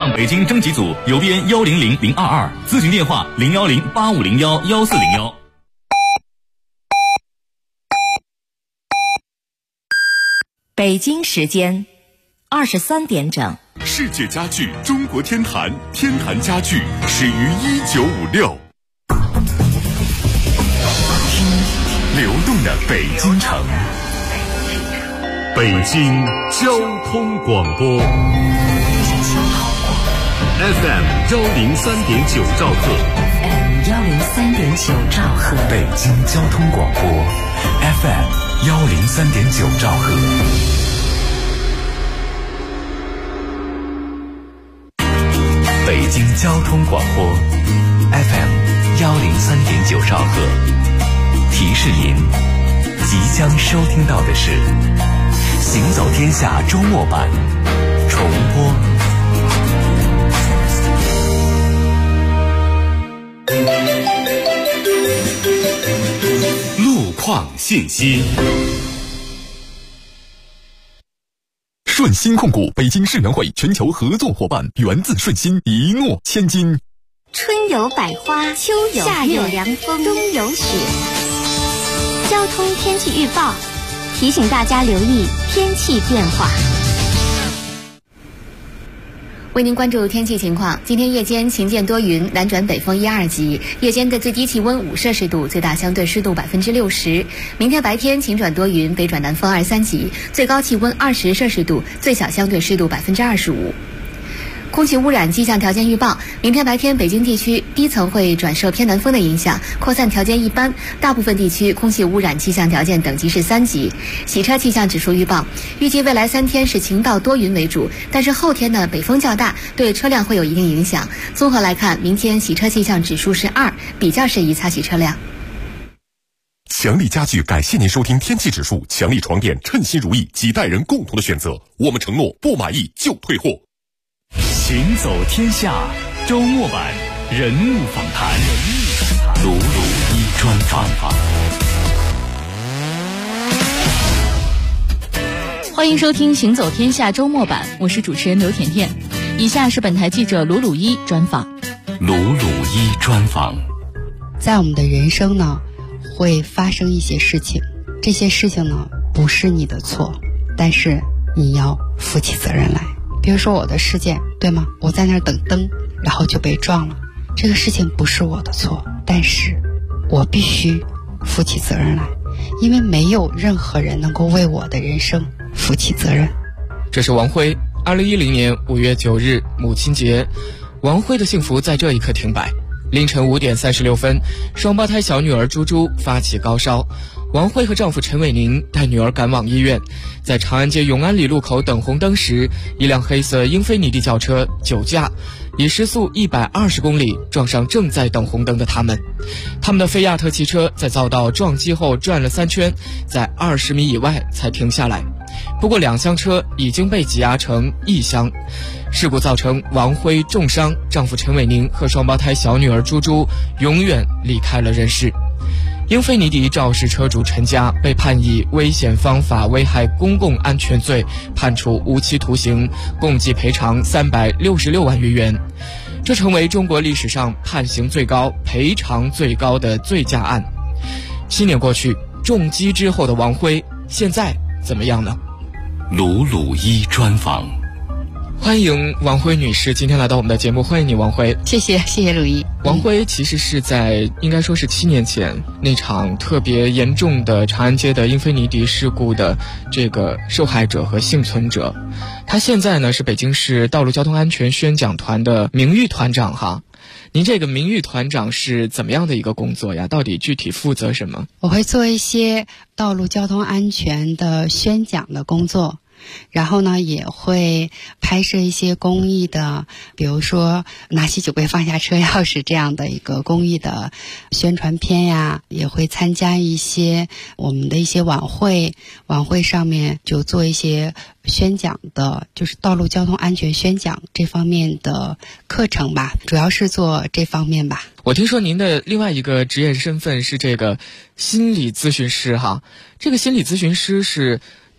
上北京征集组邮编100022，咨询电话01085011401。 北京时间23点整。 世界家具中国天坛，天坛家具始于1956。流动的北京城，北京交通广播 FM 103.9兆赫 103.9兆赫， 北京交通广播 FM 103.9兆赫。北京交通广播 FM 103.9兆赫，提示您即将收听到的是《行走天下》周末版重播。路况信息。顺鑫控股北京世园会全球合作伙伴，源自顺鑫，一诺千金。 春有百花，秋有夏有凉风，冬有雪。交通天气预报提醒大家留意天气变化。 为您关注天气情况，今天夜间晴间多云，南转北风1、2级，夜间的最低气温5摄氏度，最大相对湿度60%。明天白天晴转多云，北转南风2、3级，最高气温20摄氏度，最小相对湿度25%。空气污染气象条件预报，明天白天北京地区低层会转受偏南风的影响，扩散条件一般，大部分地区空气污染气象条件等级是3级。洗车气象指数预报，预计未来3天是晴到多云为主，但是后天呢北风较大，对车辆会有一定影响。综合来看，明天洗车气象指数是2，比较适宜擦洗车辆。 强力家具感谢您收听天气指数，强力床垫称心如意，几代人共同的选择，我们承诺不满意就退货。 行走天下周末版人物访谈，鲁一专访。 欢迎收听行走天下周末版，我是主持人刘甜甜。以下是本台记者鲁一专访。 鲁一专访。 在我们的人生呢，会发生一些事情，这些事情呢不是你的错，但是你要负起责任来。比如说我的事件，对吗？我在那儿等灯，然后就被撞了，这个事情不是我的错，但是我必须负起责任来，因为没有任何人能够为我的人生负起责任。 这是王辉2010年5月9日母亲节，王辉的幸福在这一刻停摆。凌晨5点36分，双胞胎小女儿猪猪发起高烧，王慧和丈夫陈伟宁带女儿赶往医院。在长安街永安里路口等红灯时，一辆黑色英菲尼迪轿车酒驾，以时速120公里撞上正在等红灯的他们。他们的菲亚特汽车在遭到撞击后转了3圈，在20米以外才停下来。不过2厢车已经被挤压成1厢。事故造成王辉重伤，丈夫陈伟宁和双胞胎小女儿猪猪永远离开了人世。英菲尼迪肇事车主陈家被判以危险方法危害公共安全罪，判处无期徒刑，共计赔偿366万余元。这成为中国历史上判刑最高、赔偿最高的醉驾案。7年过去，重击之后的王辉现在怎么样呢？ 鲁一专访。 欢迎王辉女士今天来到我们的节目，欢迎你王辉。 谢谢鲁一。 王辉其实是在应该说是7年前那场特别严重的长安街的英菲尼迪事故的这个受害者和幸存者。他现在呢是北京市道路交通安全宣讲团的名誉团长哈。您这个名誉团长是怎么样的一个工作呀？到底具体负责什么？ 我会做一些道路交通安全的宣讲的工作，然后呢也会拍摄一些公益的，比如说拿起酒杯放下车钥匙这样的一个公益的宣传片呀，也会参加一些我们的一些晚会上面就做一些宣讲的，就是道路交通安全宣讲这方面的课程吧，主要是做这方面吧。 我听说您的另外一个职业身份是这个心理咨询师哈，这个心理咨询师是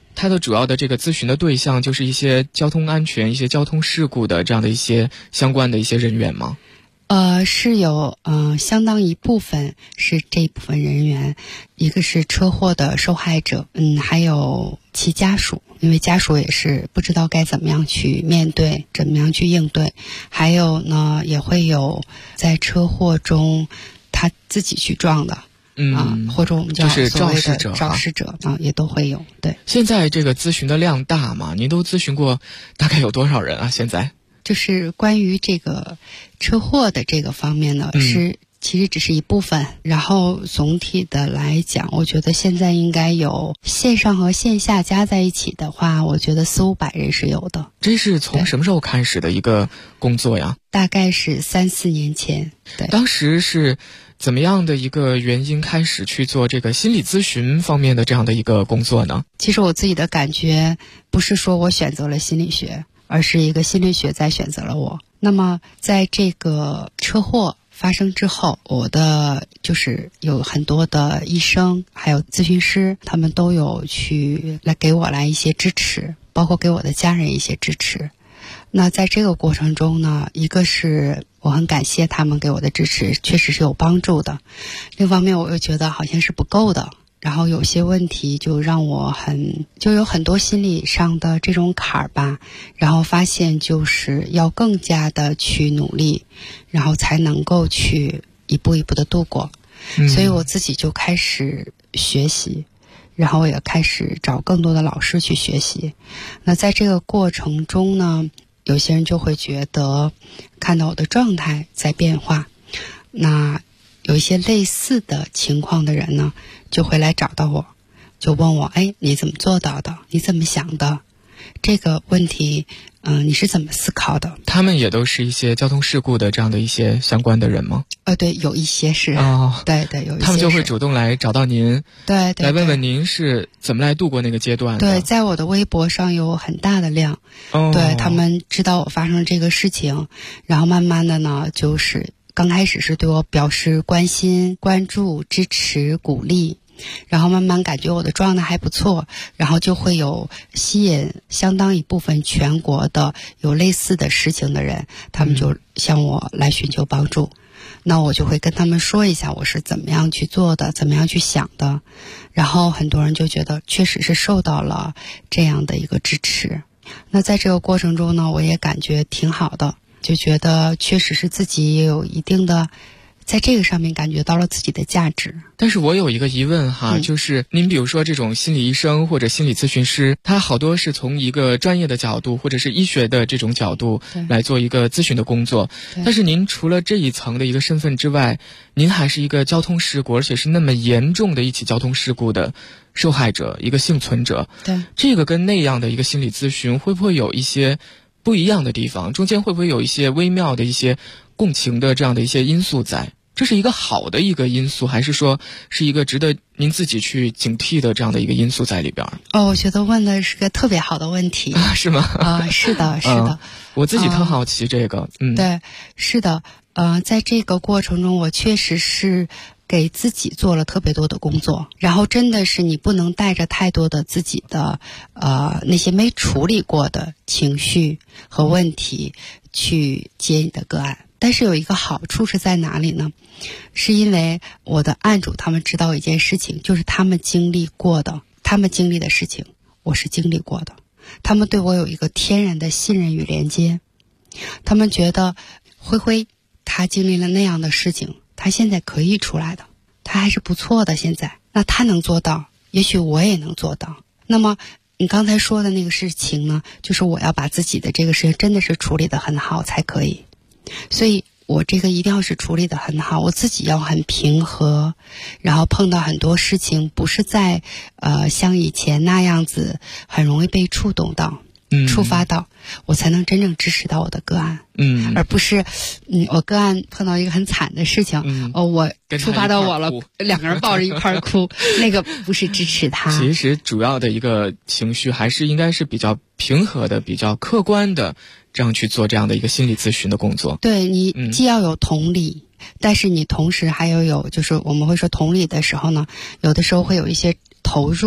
它的主要的这个咨询的对象就是一些交通安全、一些交通事故的这样的一些相关的一些人员吗？ 是有相当一部分是这一部分人员，一个是车祸的受害者，还有其家属，因为家属也是不知道该怎么样去面对，怎么样去应对，还有呢也会有在车祸中他自己去撞的。或者我们叫就是所谓的肇事者也都会有。对， 现在这个咨询的量大吗？您都咨询过大概有多少人啊？现在就是关于这个车祸的这个方面呢，其实只是一部分，然后总体的来讲，我觉得现在应该有线上和线下加在一起的话，我觉得400-500人是有的。 这是从什么时候开始的一个工作呀？ 大概是3-4年前。对， 当时是怎么样的一个原因开始去做这个心理咨询方面的这样的一个工作呢？ 其实我自己的感觉不是说我选择了心理学，而是一个心理学在选择了我。那么在这个车祸发生之后，我的就是有很多的医生还有咨询师，他们都有来给我一些支持，包括给我的家人一些支持。那在这个过程中呢，一个是我很感谢他们给我的支持，确实是有帮助的。另一方面我又觉得好像是不够的，然后有些问题就让我就有很多心理上的这种坎儿吧，然后发现就是要更加的去努力，然后才能够去一步一步的度过。所以我自己就开始学习，然后也开始找更多的老师去学习。那在这个过程中呢，有些人就会觉得看到我的状态在变化，那有一些类似的情况的人呢，就会来找到我，就问我，你怎么做到的？你怎么想的？这个问题，你是怎么思考的？ 他们也都是一些交通事故的这样的一些相关的人吗？ 对，有一些是。对，有一些是。 他们就会主动来找到您， 对， 来问问您是怎么来度过那个阶段的。 对，在我的微博上有很大的量。对，他们知道我发生这个事情，然后慢慢的呢，就是刚开始是对我表示关心、关注、支持、鼓励，然后慢慢感觉我的状态还不错，然后就会有吸引相当一部分全国的有类似的事情的人，他们就向我来寻求帮助。那我就会跟他们说一下我是怎么样去做的，怎么样去想的，然后很多人就觉得确实是受到了这样的一个支持。那在这个过程中呢，我也感觉挺好的，就觉得确实是自己也有一定的在这个上面感觉到了自己的价值。 但是我有一个疑问哈，就是您比如说这种心理医生或者心理咨询师，他好多是从一个专业的角度或者是医学的这种角度来做一个咨询的工作，但是您除了这一层的一个身份之外，您还是一个交通事故，而且是那么严重的一起交通事故的受害者，一个幸存者。 对， 这个跟那样的一个心理咨询会不会有一些不一样的地方？中间会不会有一些微妙的一些共情的这样的一些因素在？这是一个好的一个因素，还是说是一个值得您自己去警惕的这样的一个因素在里边？ 我觉得问的是个特别好的问题。 是吗？ 是的，是的。 我自己特好奇这个。 对，是的。在这个过程中，我确实是给自己做了特别多的工作，然后真的是你不能带着太多的自己的那些没处理过的情绪和问题去接你的个案。但是有一个好处是在哪里呢？是因为我的案主他们知道一件事情，就是他们经历过的，他们经历的事情我是经历过的，他们对我有一个天然的信任与连接。他们觉得灰灰他经历了那样的事情，他现在可以出来的，他还是不错的，现在那他能做到，也许我也能做到。那么你刚才说的那个事情呢，就是我要把自己的这个事情真的是处理得很好才可以，所以我这个一定要是处理得很好，我自己要很平和，然后碰到很多事情不是在像以前那样子很容易被触动到触发到，我才能真正支持到我的个案。而不是我个案碰到一个很惨的事情，我触发到我了，两个人抱着一块哭那个不是支持他。 其实主要的一个情绪还是应该是比较平和的，比较客观的，这样去做这样的一个心理咨询的工作。 对，你既要有同理，但是你同时还有就是我们会说同理的时候呢，有的时候会有一些投入，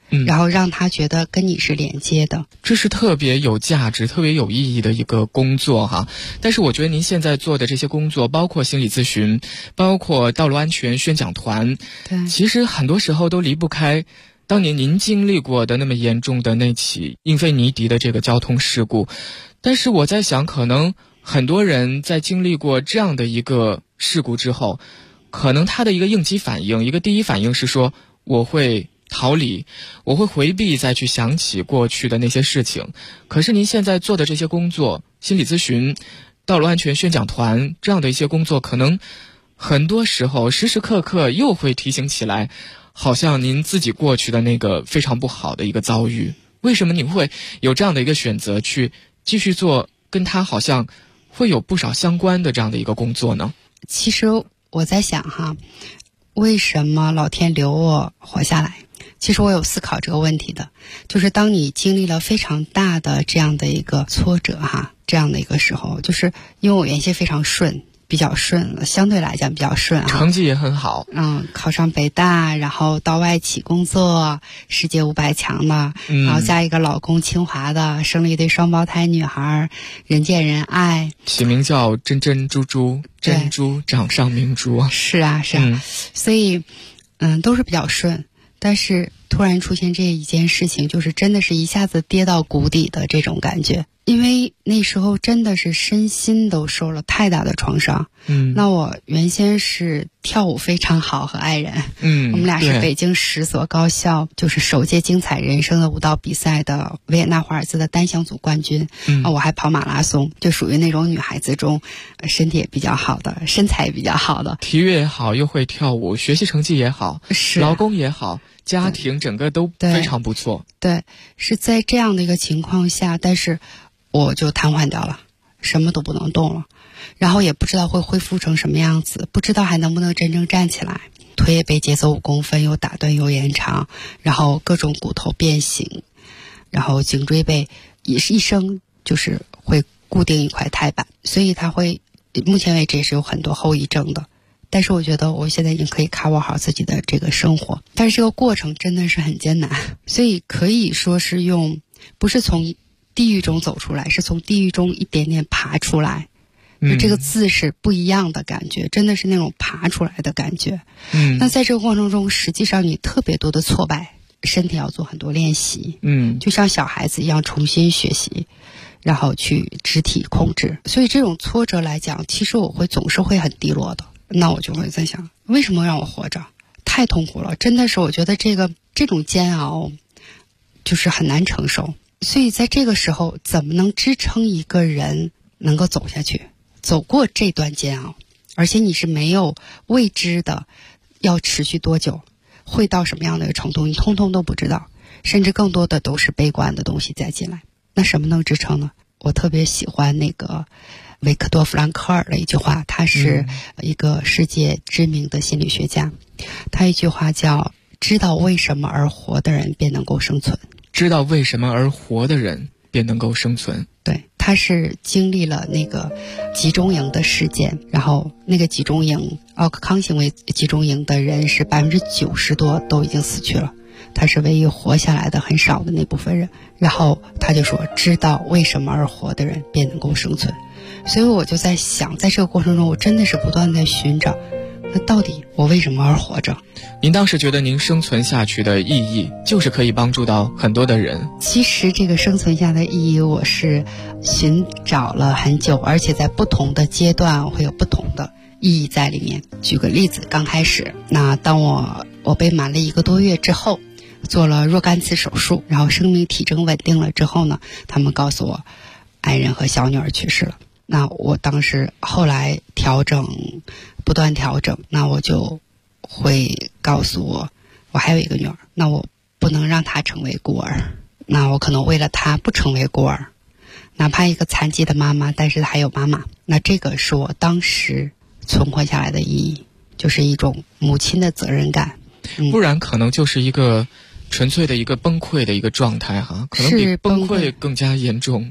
然后让他觉得跟你是连接的。 这是特别有价值、特别有意义的一个工作哈。但是我觉得您现在做的这些工作，包括心理咨询，包括道路安全宣讲团， 对， 其实很多时候都离不开当年您经历过的那么严重的那起英菲尼迪的这个交通事故。但是我在想，可能很多人在经历过这样的一个事故之后，可能他的一个应激反应，一个第一反应是说，我会逃离，我会回避再去想起过去的那些事情。可是您现在做的这些工作，心理咨询、道路安全宣讲团这样的一些工作，可能很多时候时时刻刻又会提醒起来，好像您自己过去的那个非常不好的一个遭遇。为什么你会有这样的一个选择，去继续做跟他好像会有不少相关的这样的一个工作呢？ 其实我在想哈，为什么老天留我活下来？其实我有思考这个问题的，就是当你经历了非常大的这样的一个挫折哈，这样的一个时候，就是因为我原先非常顺，比较顺了，相对来讲比较顺啊， 成绩也很好， 考上北大，然后到外企工作，世界500强的，然后加一个老公清华的，生了一对双胞胎女孩，人见人爱， 起名叫珍珍珠珠，珍珠掌上明珠。 是啊，所以都是比较顺。但是突然出现这一件事情，就是真的是一下子跌到谷底的这种感觉。因为那时候真的是身心都受了太大的创伤。那我原先是跳舞非常好，和爱人，我们俩是北京10所高校就是首届精彩人生的舞蹈比赛的维也纳华尔兹的单项组冠军。我还跑马拉松，就属于那种女孩子中身体也比较好的，身材也比较好的， 体育也好，又会跳舞，学习成绩也好， 是老公也好，家庭整个都非常不错。 对，是在这样的一个情况下，但是我就瘫痪掉了，什么都不能动了，然后也不知道会恢复成什么样子，不知道还能不能真正站起来，腿也被截走5公分，又打断又延长，然后各种骨头变形，然后颈椎被也是一生就是会固定一块钛板，所以它会目前为止也是有很多后遗症的。但是我觉得我现在已经可以cover好自己的这个生活，但是这个过程真的是很艰难，所以可以说是不是从地狱中走出来，是从地狱中一点点爬出来。这个字是不一样的感觉，真的是那种爬出来的感觉。那在这个过程中，实际上你特别多的挫败，身体要做很多练习。就像小孩子一样重新学习，然后去肢体控制。所以这种挫折来讲，其实我总是会很低落的。那我就会在想，为什么让我活着？太痛苦了，真的是我觉得这种煎熬就是很难承受。所以在这个时候，怎么能支撑一个人能够走下去，走过这段煎熬？而且你是没有未知的，要持续多久，会到什么样的程度，你通通都不知道，甚至更多的都是悲观的东西再进来。那什么能支撑呢？我特别喜欢那个维克多·弗兰克尔的一句话，他是一个世界知名的心理学家，他一句话叫知道为什么而活的人便能够生存。 知道为什么而活的人便能够生存。 对，他是经历了那个集中营的事件，然后那个集中营奥克康行为集中营的人是90%多都已经死去了，他是唯一活下来的很少的那部分人。然后他就说知道为什么而活的人便能够生存。所以我就在想，在这个过程中我真的是不断在寻找，那到底我为什么而活着？ 您当时觉得您生存下去的意义就是可以帮助到很多的人？ 其实这个生存下的意义我是寻找了很久，而且在不同的阶段会有不同的意义在里面。举个例子，刚开始那当我被满了1个多月之后，做了若干次手术，然后生命体征稳定了之后呢，他们告诉我爱人和小女儿去世了。那我当时后来不断调整，那我就会告诉我还有一个女儿，那我不能让她成为孤儿，那我可能为了她不成为孤儿，哪怕一个残疾的妈妈，但是还有妈妈。那这个是我当时存活下来的意义，就是一种母亲的责任感。 不然可能就是一个纯粹的一个崩溃的一个状态哈，可能比崩溃更加严重。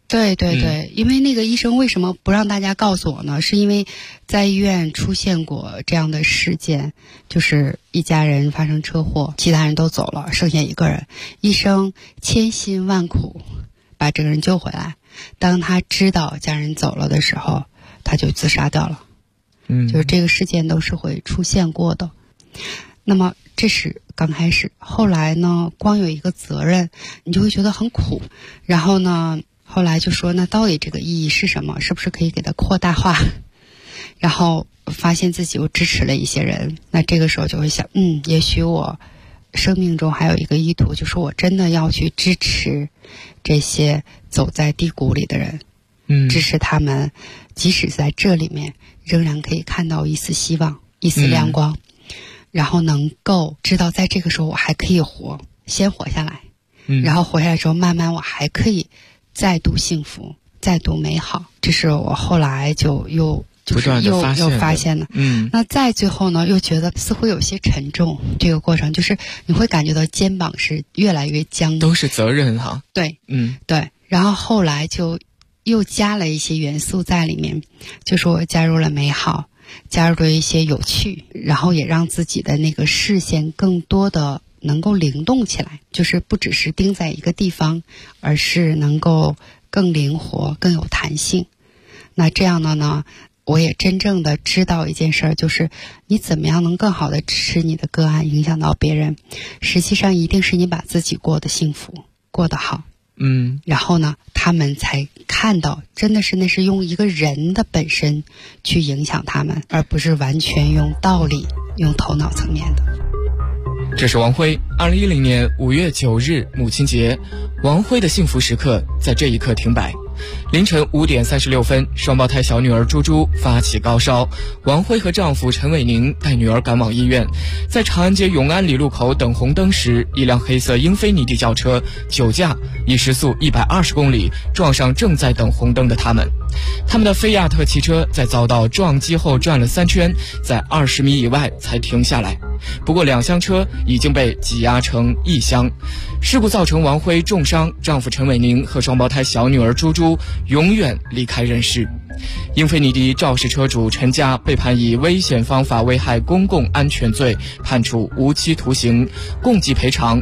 对对对，因为那个医生为什么不让大家告诉我呢？是因为在医院出现过这样的事件，就是一家人发生车祸，其他人都走了，剩下一个人，医生千辛万苦把这个人救回来，当他知道家人走了的时候，他就自杀掉了。就是这个事件都是会出现过的。那么这是刚开始，后来呢，光有一个责任，你就会觉得很苦。然后呢，后来就说，那到底这个意义是什么？是不是可以给它扩大化？然后发现自己又支持了一些人，那这个时候就会想，也许我生命中还有一个意图，就是我真的要去支持这些走在低谷里的人，支持他们，即使在这里面仍然可以看到一丝希望，一丝亮光，然后能够知道在这个时候我还可以活，先活下来，然后活下来之后，慢慢我还可以再度幸福，再度美好。这是我后来就又发现了。那再最后呢，又觉得似乎有些沉重。这个过程就是你会感觉到肩膀是越来越僵， 都是责任哈。 对，对。然后后来就又加了一些元素在里面，就是我加入了美好，加入了一些有趣，然后也让自己的那个视线更多的能够灵动起来，就是不只是盯在一个地方，而是能够更灵活，更有弹性。那这样的呢，我也真正的知道一件事儿，就是你怎么样能更好的支持你的个案，影响到别人，实际上一定是你把自己过得幸福，过得好。然后呢，他们才看到真的是那是用一个人的本身去影响他们，而不是完全用道理用头脑层面的。 这是王辉2010年5月9日母亲节，王辉的幸福时刻在这一刻停摆。凌晨5点36分，双胞胎小女儿猪猪发起高烧，王辉和丈夫陈伟宁带女儿赶往医院。在长安街永安里路口等红灯时，一辆黑色英菲尼迪轿车酒驾，以时速120公里撞上正在等红灯的他们。他们的菲亚特汽车在遭到撞击后转了3圈，在20米以外才停下来。不过2厢车已经被挤压成1厢。事故造成王辉重伤，丈夫陈伟宁和双胞胎小女儿猪猪永远离开人世。英菲尼迪肇事车主陈家被判以危险方法危害公共安全罪，判处无期徒刑，共计赔偿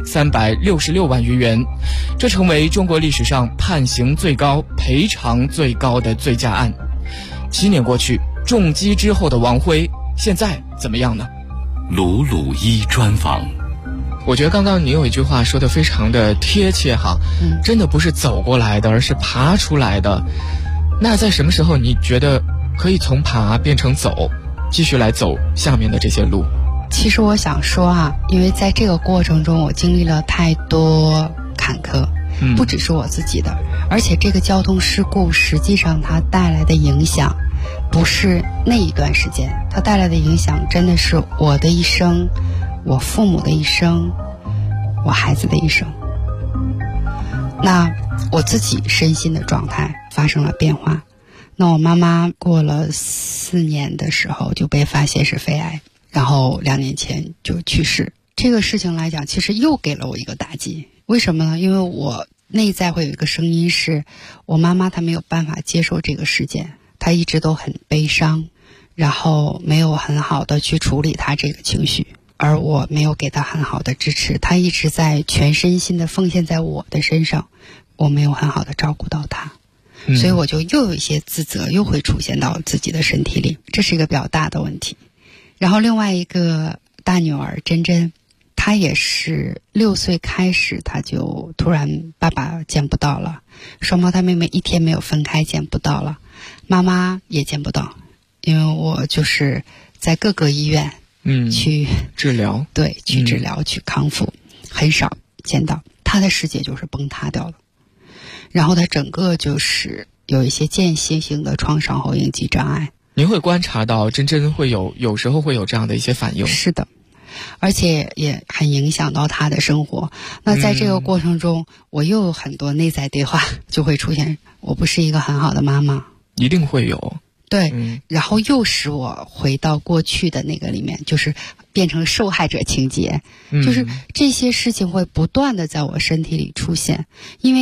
366万余元。这成为中国历史上判刑最高、赔偿最高的醉驾案。7年过去，重击之后的王辉现在怎么样呢？ 鲁鲁一专访。 我觉得刚刚你有一句话说得非常的贴切哈，真的不是走过来的，而是爬出来的。那在什么时候你觉得可以从爬变成走，继续来走下面的这些路？ 其实我想说啊，因为在这个过程中我经历了太多坎坷，不只是我自己的，而且这个交通事故实际上它带来的影响不是那一段时间，它带来的影响真的是我的一生，我父母的一生，我孩子的一生。那我自己身心的状态发生了变化。那我妈妈过了4年的时候就被发现是肺癌，然后2年前就去世。这个事情来讲，其实又给了我一个打击。为什么呢？因为我内在会有一个声音是，我妈妈她没有办法接受这个事件，她一直都很悲伤，然后没有很好的去处理她这个情绪，而我没有给她很好的支持，她一直在全身心的奉献在我的身上，我没有很好的照顾到她，所以我就又有一些自责又会出现到自己的身体里，这是一个比较大的问题。然后另外一个大女儿珍珍，她也是6岁开始，她就突然爸爸见不到了，双胞胎妹妹1天没有分开见不到了，妈妈也见不到，因为我就是在各个医院去治疗， 对，去治疗，去康复，很少见到。她的世界就是崩塌掉了，然后她整个就是有一些间歇性的创伤后应激障碍。 您会观察到珍珍会有时候会有这样的一些反应？ 是的，而且也很影响到她的生活。那在这个过程中，我又有很多内在对话就会出现，我不是一个很好的妈妈， 一定会有。 对，然后又使我回到过去的那个里面，就是变成受害者情节，就是这些事情会不断的在我身体里出现，因为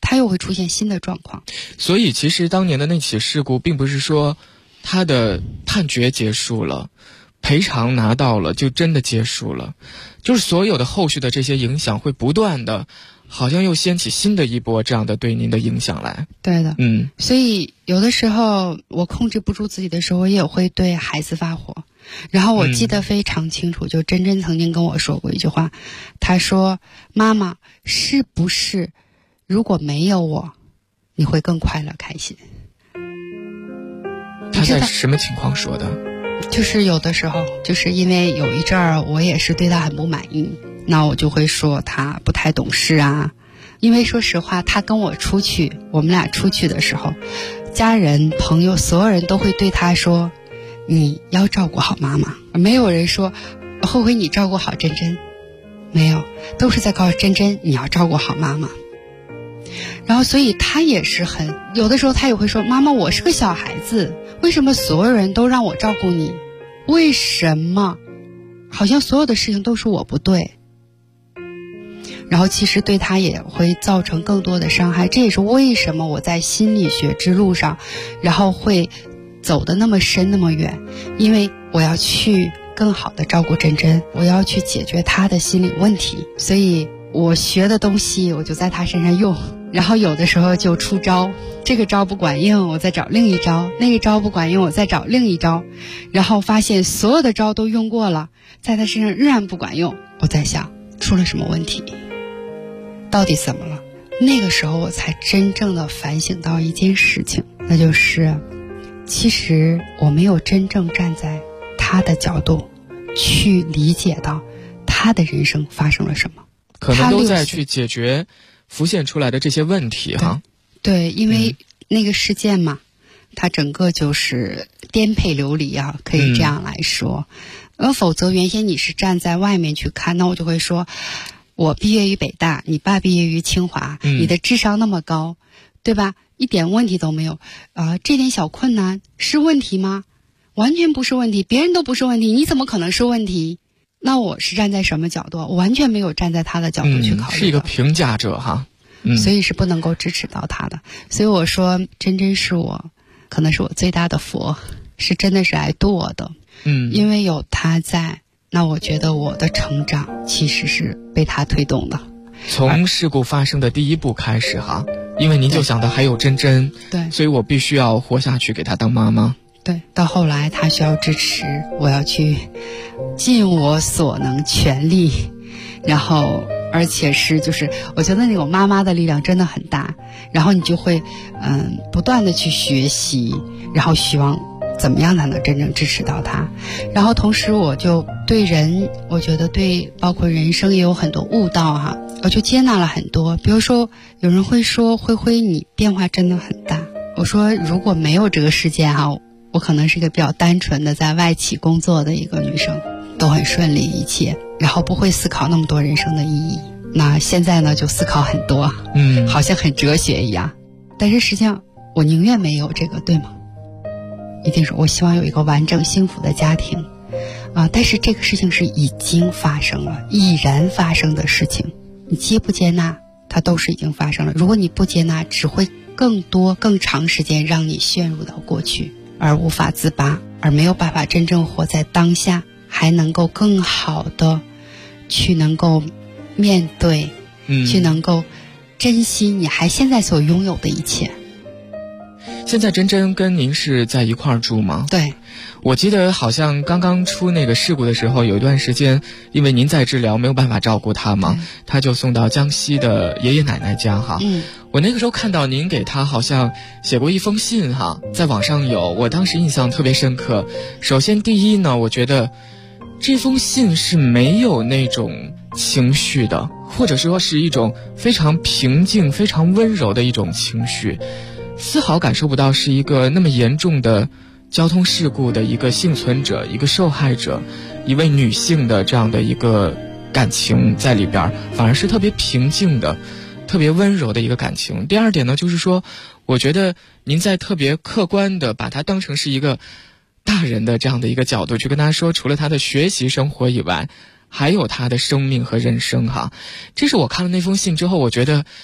他又会出现新的状况。 所以其实当年的那起事故并不是说他的判决结束了，赔偿拿到了就真的结束了，就是所有的后续的这些影响会不断的好像又掀起新的一波这样的对您的影响来。 对的，所以有的时候我控制不住自己的时候，我也会对孩子发火。然后我记得非常清楚，就珍珍曾经跟我说过一句话，她说：妈妈，是不是如果没有我你会更快乐开心？ 她在什么情况说的？ 就是有的时候，就是因为有一阵儿我也是对她很不满意，那我就会说她不太懂事啊。因为说实话，她跟我出去，我们俩出去的时候，家人朋友所有人都会对她说，你要照顾好妈妈。没有人说后悔你照顾好珍珍，没有，都是在告诉珍珍你要照顾好妈妈。然后所以她也是有的时候她也会说，妈妈，我是个小孩子，为什么所有人都让我照顾你？为什么好像所有的事情都是我不对？然后其实对她也会造成更多的伤害。这也是为什么我在心理学之路上然后会走得那么深那么远，因为我要去更好的照顾珍珍，我要去解决她的心理问题。所以我学的东西我就在她身上用，然后有的时候就出招，这个招不管用我再找另一招，那个招不管用我再找另一招，然后发现所有的招都用过了，在她身上仍然不管用，我在想出了什么问题，到底怎么了？那个时候我才真正的反省到一件事情，那就是其实我没有真正站在他的角度去理解到他的人生发生了什么， 可能都在去解决浮现出来的这些问题哈。 对，因为那个事件嘛，它整个就是颠沛流离啊，可以这样来说。否则原先你是站在外面去看，那我就会说，我毕业于北大，你爸毕业于清华，你的智商那么高，对吧？一点问题都没有，这点小困难是问题吗？完全不是问题，别人都不是问题，你怎么可能是问题？那我是站在什么角度？我完全没有站在他的角度去考虑， 是一个评价者哈， 所以是不能够支持到他的。所以我说，珍珍是我，可能是我最大的佛，是真的是来度我的。因为有他在，那我觉得我的成长其实是被他推动的。 从事故发生的第一步开始哈，因为您就想到还有珍珍， 对， 所以我必须要活下去，给她当妈妈。 对，到后来她需要支持，我要去尽我所能全力，然后而且是就是我觉得那种妈妈的力量真的很大，然后你就会不断的去学习，然后希望怎么样才能真正支持到他。然后同时我就对人，我觉得对包括人生也有很多悟道哈，我就接纳了很多。比如说有人会说，灰灰你变化真的很大，我说如果没有这个事件哈，我可能是一个比较单纯的在外企工作的一个女生，都很顺利一切，然后不会思考那么多人生的意义。那现在呢就思考很多，好像很哲学一样，但是实际上我宁愿没有这个，对吗？一定是我希望有一个完整幸福的家庭但是这个事情是已经发生了，已然发生的事情，你接不接纳它都是已经发生了。如果你不接纳，只会更长时间让你陷入到过去而无法自拔，而没有办法真正活在当下，还能够更好的去能够面对去能够珍惜你还现在所拥有的一切。 现在珍珍跟您是在一块儿住吗？ 对， 我记得好像刚刚出那个事故的时候，有一段时间因为您在治疗没有办法照顾她嘛，她就送到江西的爷爷奶奶家哈。我那个时候看到您给她好像写过一封信哈，在网上有，我当时印象特别深刻。首先第一呢，我觉得这封信是没有那种情绪的，或者说是一种非常平静非常温柔的一种情绪，丝毫感受不到是一个那么严重的交通事故的一个幸存者，一个受害者，一位女性的这样的一个感情在里边，反而是特别平静的特别温柔的一个感情。第二点呢，就是说我觉得您在特别客观的把它当成是一个大人的这样的一个角度去跟他说，除了他的学习生活以外，还有他的生命和人生哈。这是我看了那封信之后，我觉得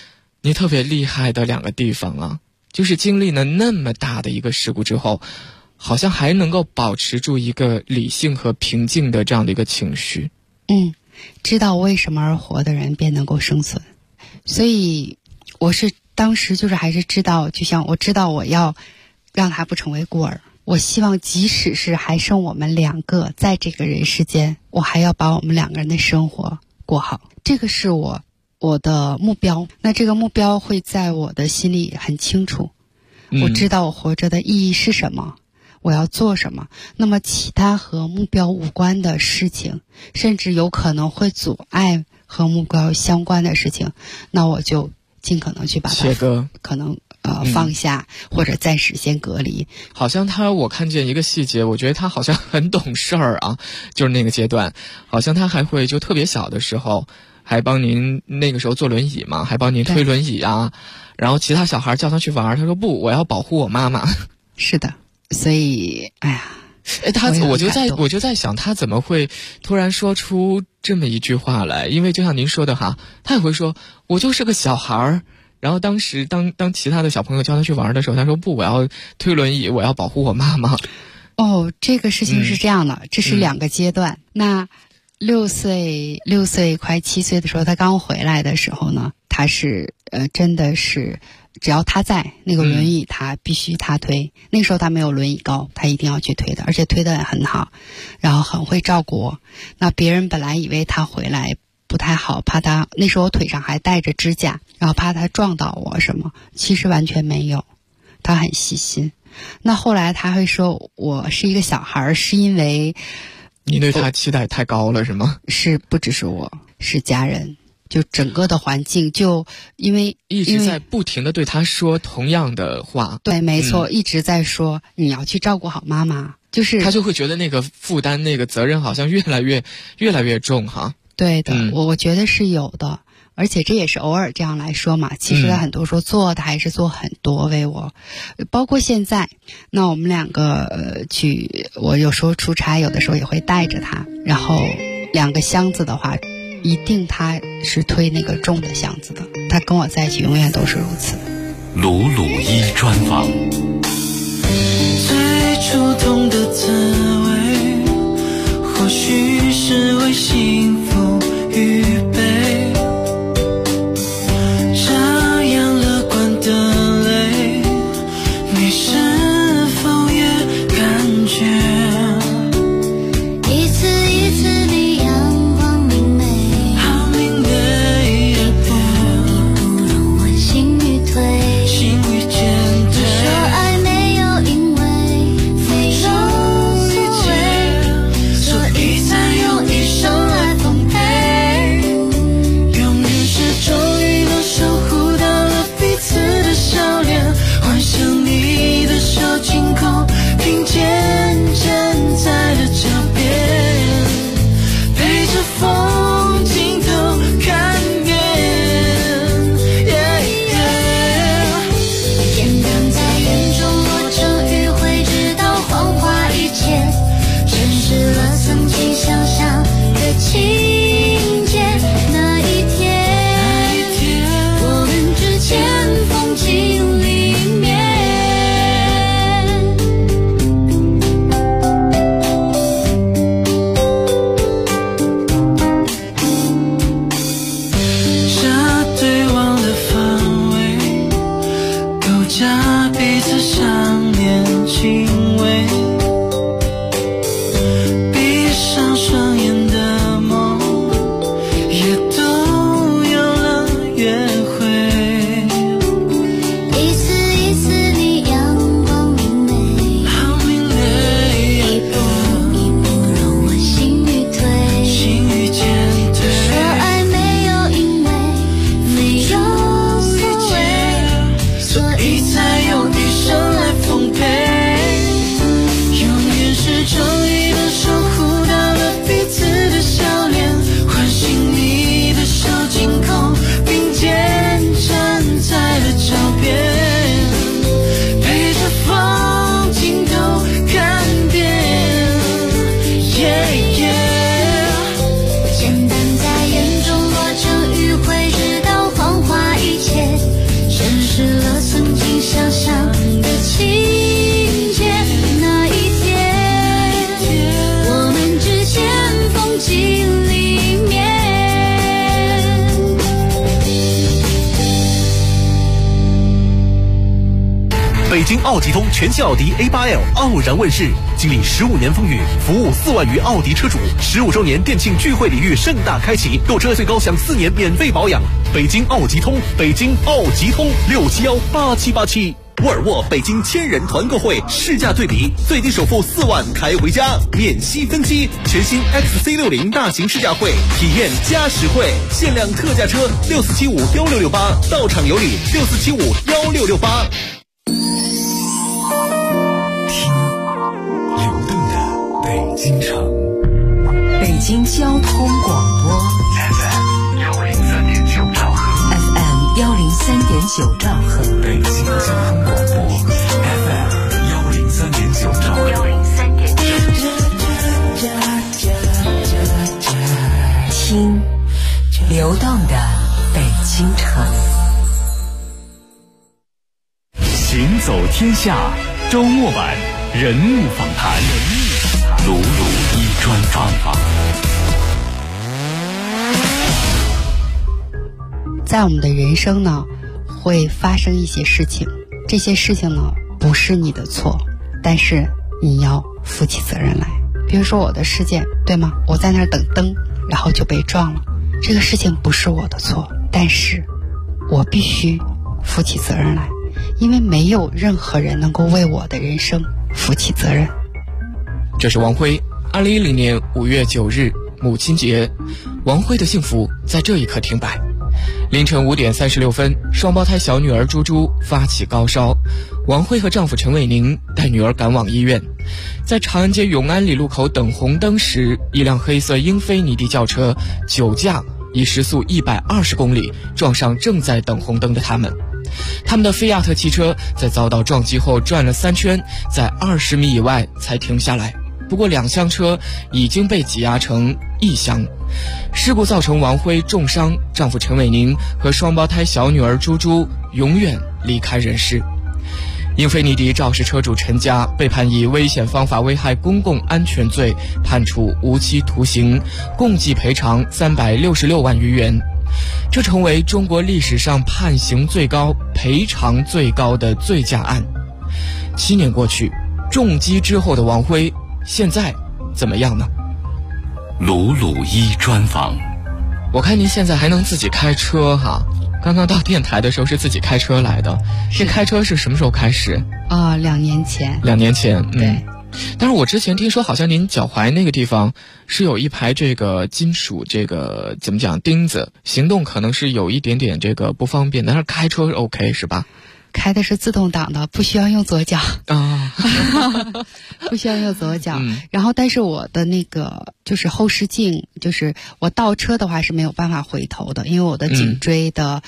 你特别厉害的2个地方啊，就是经历了那么大的一个事故之后，好像还能够保持住一个理性和平静的这样的一个情绪。 知道为什么而活的人便能够生存。所以我是当时就是还是知道，就像我知道我要让他不成为孤儿，我希望即使是还剩我们2个在这个人世间，我还要把我们2个人的生活过好，这个是我的目标。那这个目标会在我的心里很清楚，我知道我活着的意义是什么，我要做什么。那么其他和目标无关的事情，甚至有可能会阻碍和目标相关的事情，那我就尽可能去把它切割， 可能放下，或者暂时先隔离。 好像我看见一个细节，我觉得他好像很懂事儿啊，就是那个阶段，好像他还会就特别小的时候还帮您，那个时候坐轮椅嘛，还帮您推轮椅啊，然后其他小孩叫他去玩，他说不，我要保护我妈妈。 是的，所以我就在想，他怎么会突然说出这么一句话来？因为就像您说的哈，他也会说我就是个小孩儿。然后当时当其他的小朋友叫他去玩的时候，他说不，我要推轮椅，我要保护我妈妈。 这个事情是这样的，这是2个阶段。那6岁快7岁的时候，他刚回来的时候呢，他是真的是只要他在那个轮椅，他必须他推。那个时候他没有轮椅高，他一定要去推的，而且推得很好，然后很会照顾我。那别人本来以为他回来不太好，怕他那时候我腿上还带着支架，然后怕他撞到我什么，其实完全没有，他很细心。那后来他会说我是一个小孩，是因为你对他期待太高了是吗？ 是，不只是我，是家人，就整个的环境，就因为一直在不停地对他说同样的话。 对，没错，一直在说你要去照顾好妈妈，就是他就会觉得那个负担那个责任好像越来越重哈。 对的，我觉得是有的，而且这也是偶尔这样来说嘛。其实他很多时候做的还是做很多为我，包括现在，那我们2个我有时候出差，有的时候也会带着他，然后2个箱子的话，一定他是推那个重的箱子的，他跟我在一起永远都是如此。 鲁鲁一专访。 最初痛的滋味，或许是为幸福预备，这样乐观的泪，你是否也感觉？ 一次一次的阳光明媚， 好明媚， 你不容我心欲退， 心欲渐退。 你说爱没有因为，没有北京奥吉通全系奥迪 A8L 傲然问世，经历15年风雨，服务4万余奥迪车主，15周年店庆聚会礼遇盛大开启，购车最高享4年免费保养。北京奥吉通，北京奥吉通6718787。沃尔沃北京1000人团购会试驾对比，最低首付4万开回家，免息分期。全新 XC60 大型试驾会，体验加实惠，限量特价车64751668，到场有礼64751668。 听流动的北京城， 北京交通广播 FM103.9兆赫 ，FM103.9兆赫， 北京交通广播 FM103.9兆赫。 听流动的北京城。 行走天下周末版人物访谈，鲁鲁一专访。 在我们的人生呢，会发生一些事情，这些事情呢不是你的错，但是你要负起责任来。比如说我的事件，对吗？我在那儿等灯，然后就被撞了，这个事情不是我的错，但是我必须负起责任来，因为没有任何人能够为我的人生负起责任。 这是王辉，2010年5月9日母亲节，王辉的幸福在这一刻停摆。凌晨5点36分，双胞胎小女儿猪猪发起高烧，王辉和丈夫陈伟宁带女儿赶往医院。在长安街永安里路口等红灯时，一辆黑色英菲尼迪轿车酒驾，以时速120公里撞上正在等红灯的他们。他们的菲亚特汽车在遭到撞击后转了3圈，在20米以外才停下来。不过2厢车已经被挤压成1厢。事故造成王辉重伤，丈夫陈伟宁和双胞胎小女儿猪猪永远离开人世。英菲尼迪肇事车主陈家被判以危险方法危害公共安全罪，判处无期徒刑，共计赔偿366万余元。这成为中国历史上判刑最高、赔偿最高的醉驾案。7年过去，重击之后的王辉现在怎么样呢？ 鲁鲁一专访。 我看您现在还能自己开车哈，刚刚到电台的时候是自己开车来的。这开车是什么时候开始 ？2年前。 2年前， 对。 但是我之前听说好像您脚踝那个地方是有一排这个金属这个怎么讲钉子，行动可能是有一点点这个不方便，但是开车是 OK 是吧？ 开的是自动挡的，不需要用左脚啊，不需要用左脚。然后，但是我的那个就是后视镜，就是我倒车的话是没有办法回头的，因为我的颈椎的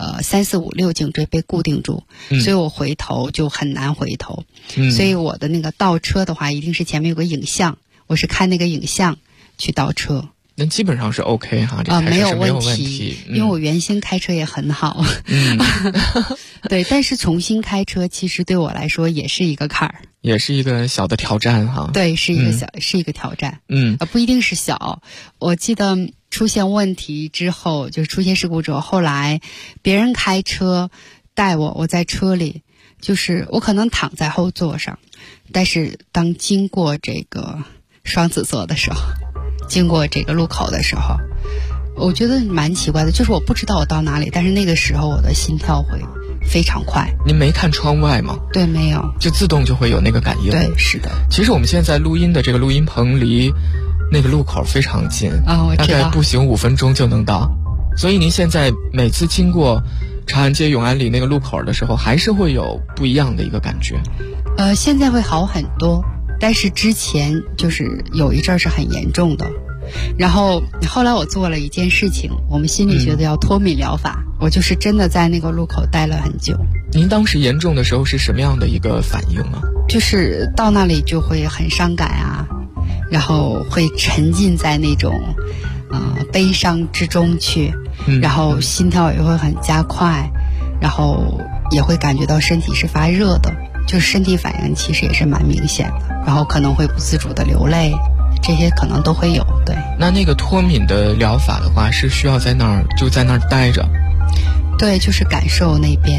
3、4、5、6颈椎被固定住，所以我回头就很难回头。所以我的那个倒车的话，一定是前面有个影像，我是看那个影像去倒车。 那基本上是 OK 哈，这开车没有是没有问题， 因为我原先开车也很好。对，但是重新开车其实对我来说也是一个坎儿， 也是一个小的挑战哈。 对，是一个挑战。不一定是小。我记得出现问题之后，就是出现事故之后，后来别人开车带我在车里，就是我可能躺在后座上，但是当经过这个双子座的时候，经过这个路口的时候，我觉得蛮奇怪的，就是我不知道我到哪里，但是那个时候我的心跳会非常快。 您没看窗外吗？ 对，没有， 就自动就会有那个感应。 对，是的。 其实我们现在录音的这个录音棚离那个路口非常近我知道， 大概步行5分钟就能到。所以您现在每次经过长安街永安里那个路口的时候，还是会有不一样的一个感觉。 现在会好很多，但是之前就是有一阵儿是很严重的。然后后来我做了一件事情，我们心理学的叫脱敏疗法，我就是真的在那个路口待了很久。 您当时严重的时候是什么样的一个反应啊？ 就是到那里就会很伤感啊，然后会沉浸在那种悲伤之中去，然后心跳也会很加快，然后也会感觉到身体是发热的，就是身体反应其实也是蛮明显的，然后可能会不自主的流泪，这些可能都会有。对， 那个脱敏的疗法的话，是需要在那儿待着？ 对，就是感受那边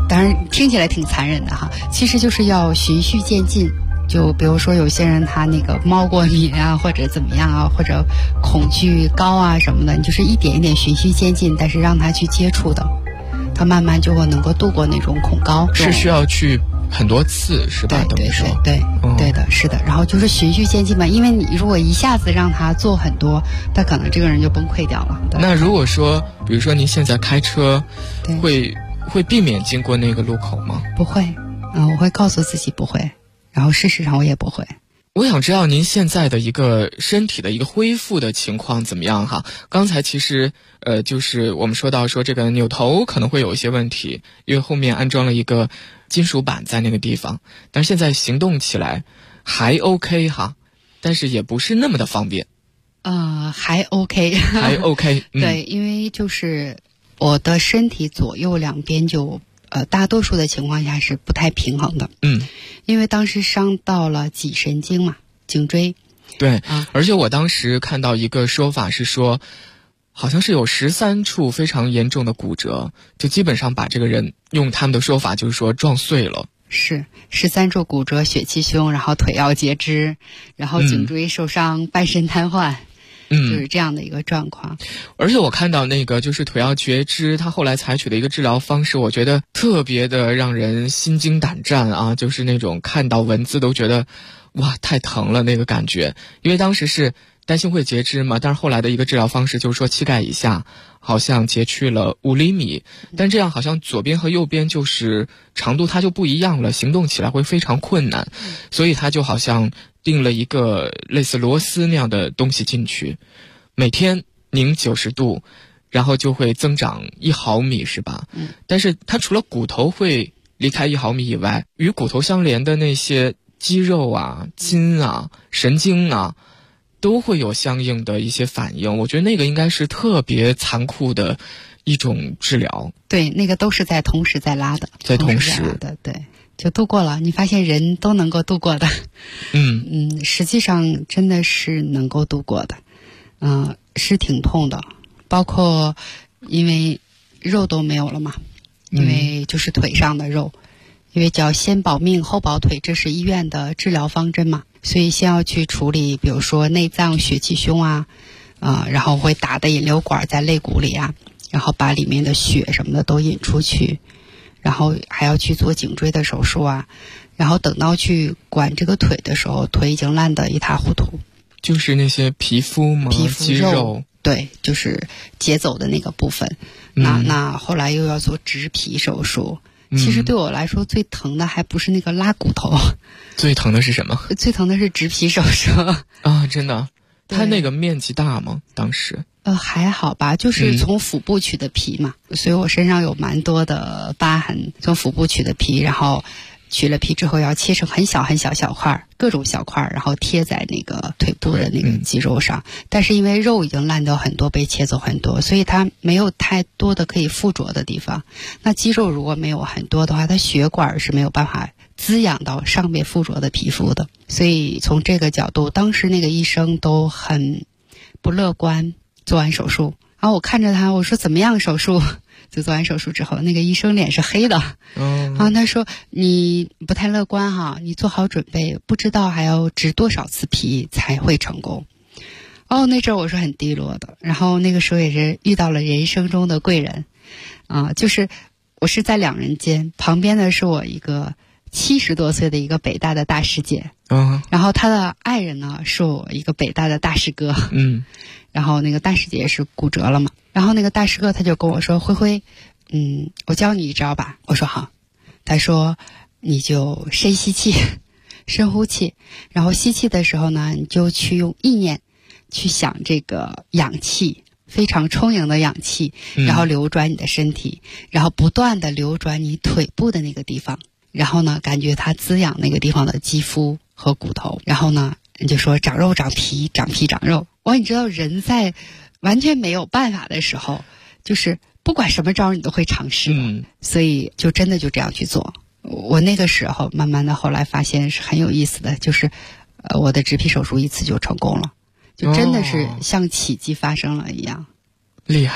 当然听起来挺残忍的哈，其实就是要循序渐进。就比如说有些人他那个猫过敏啊，或者怎么样啊，或者恐惧高啊什么的，你就是一点一点循序渐进，但是让他去接触的，他慢慢就会能够度过那种恐高。 是需要去很多次是吧？ 对的，是的。然后就是循序渐进嘛，因为你如果一下子让他做很多，他可能这个人就崩溃掉了。 那如果说，比如说您现在开车，会避免经过那个路口吗？ 不会，我会告诉自己不会，然后事实上我也不会。 我想知道您现在的一个身体的一个恢复的情况怎么样哈？刚才其实就是我们说到说这个扭头可能会有一些问题，因为后面安装了一个金属板在那个地方，但是现在行动起来还 OK 哈，但是也不是那么的方便。 还 OK 还 OK 对，因为就是我的身体左右两边就大多数的情况下是不太平衡的。因为当时伤到了脊神经嘛，颈椎。 对，而且我当时看到一个说法是说，好像是有13处非常严重的骨折，就基本上把这个人用他们的说法就是说撞碎了。 是13处骨折，血气胸，然后腿要截肢，然后颈椎受伤，半身瘫痪。就是这样的一个状况。 而且我看到那个就是腿要截肢，他后来采取的一个治疗方式，我觉得特别的让人心惊胆战啊，就是那种看到文字都觉得哇太疼了那个感觉。因为当时是担心会截肢嘛，但是后来的一个治疗方式就是说膝盖以下好像截去了5厘米，但这样好像左边和右边就是长度它就不一样了，行动起来会非常困难，所以他就好像定了一个类似螺丝那样的东西进去，每天拧90度，然后就会增长1毫米是吧？但是它除了骨头会离开1毫米以外，与骨头相连的那些肌肉啊、筋啊、神经啊，都会有相应的一些反应。我觉得那个应该是特别残酷的一种治疗。 对，那个都是在同时在拉的， 在同时的，对，就度过了。你发现人都能够度过的，实际上真的是能够度过的，是挺痛的，包括因为肉都没有了嘛，因为就是腿上的肉，因为叫先保命后保腿，这是医院的治疗方针嘛，所以先要去处理，比如说内脏、血气胸啊，然后会打的引流管在肋骨里啊，然后把里面的血什么的都引出去，然后还要去做颈椎的手术啊，然后等到去管这个腿的时候，腿已经烂得一塌糊涂。 就是那些皮肤吗？ 皮肤肌肉， 对，就是截走的那个部分。那后来又要做植皮手术。其实对我来说最疼的还不是那个拉骨头， 最疼的是什么？ 最疼的是植皮手术啊！真的？它那个面积大吗？当时？ 还好吧，就是从腹部取的皮嘛，所以我身上有蛮多的疤痕，从腹部取的皮，然后取了皮之后要切成很小很小小块，各种小块，然后贴在那个腿部的那个肌肉上。但是因为肉已经烂掉很多，被切走很多，所以它没有太多的可以附着的地方。那肌肉如果没有很多的话，它血管是没有办法滋养到上面附着的皮肤的。所以从这个角度，当时那个医生都很不乐观。做完手术，然后我看着他，我说怎么样手术？就做完手术之后，那个医生脸是黑的。然后他说你不太乐观哈，你做好准备，不知道还要植多少次皮才会成功。那阵我是很低落的，然后那个时候也是遇到了人生中的贵人，就是我是在2人间，旁边的是我一个70多岁的一个北大的大师姐，然后他的爱人呢是我一个北大的大师哥，然后那个大师姐是骨折了嘛，然后那个大师哥他就跟我说，辉辉，我教你一招吧。我说好。他说你就深吸气，深呼气，然后吸气的时候呢，你就去用意念去想这个氧气，非常充盈的氧气，然后流转你的身体，然后不断的流转你腿部的那个地方，然后呢感觉它滋养那个地方的肌肤和骨头，然后呢你就说长肉长皮，长皮长肉。你知道人在完全没有办法的时候，就是不管什么招你都会尝试的，所以就真的就这样去做。我那个时候慢慢的后来发现是很有意思的，就是我的植皮手术1次就成功了，就真的是像奇迹发生了一样。 厉害。